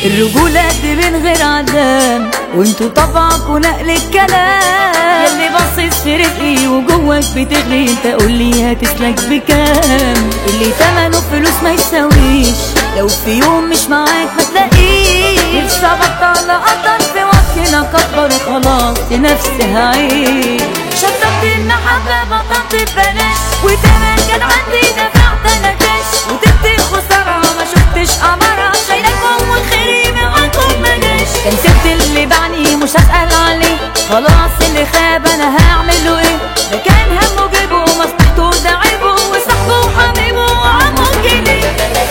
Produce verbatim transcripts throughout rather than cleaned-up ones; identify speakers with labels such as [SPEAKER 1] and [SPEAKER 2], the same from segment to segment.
[SPEAKER 1] الرجولة دي من غير عدام، وانتوا طبعكوا نقل الكلام. ياللي باصص في رزقي وجواك بتغلي، انت قولي هتسلك بكام؟ اللي تمنه فلوس ما يساويش، لو في يوم مش معاك ما تلاقيش. نفسي ابطل اقدر في وقتنا كبر خلاص لنفسي هعيش. شطبت المحبة بطلت ببلاش، وتمن كان عندي دفعت انا كاش. وتبت الخسارة ما شفتش قمرة، شايلكم والخير معاكم ما جاش. كان سبت اللي بعني مش هسأل عليه، خلاص اللي خاب انا هعمله ايه؟ ده كان همه جيبه ومصلحته ده عيبه، وصاحبه وحبيبه وعمه جنيه.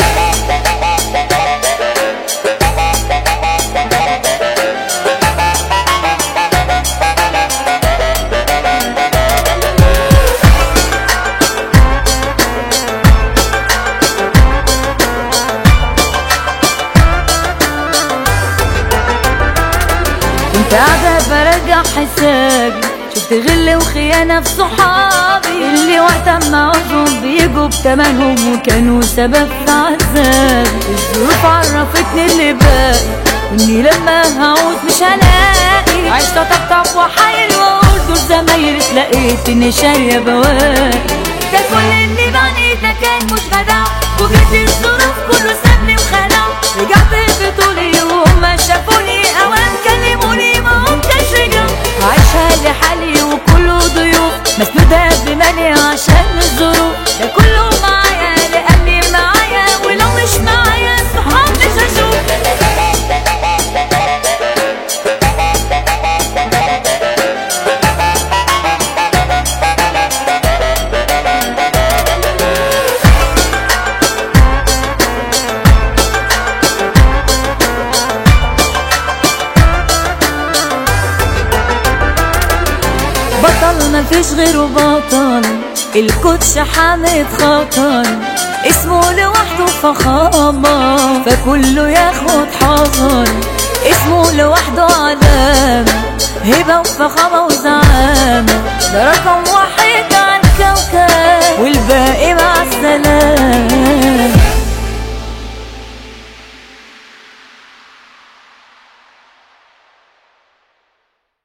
[SPEAKER 1] كنت قاعدة برجع حسابي، شفت غل وخيانة في صحابي اللي وقت ما عوزهم بيجوا بتمنهم، وكانوا سبب في عذابي. الظروف عرفتني اللي باقي، واني لما هعوز مش هلاقي. عشت اطبطب واحايل واقول دول زمايلي، اتلاقيت اني شارية بواقي. ده كل اللي بعني ده كان مش غداء، وجيت الظروف كله سابني وخلع. رجعت بطولي وهما شافوني اوام كلموني ما قمتش رجع. عايشة لحالي وكله ضيوف، مسنودة بمالي عشان الظروف. ده كله معايا لأني معايا، ولو مش معايا الصحاب مش هشوف. بطل مفيش غيره بطل، الكوتش حامد خطر. اسمه لوحده فخامة، فكله ياخد حذر. اسمه لوحده علامة، هبة وفخامة وزعامة. ده رقم واحد على الكوكب، والباقي مع السلامة.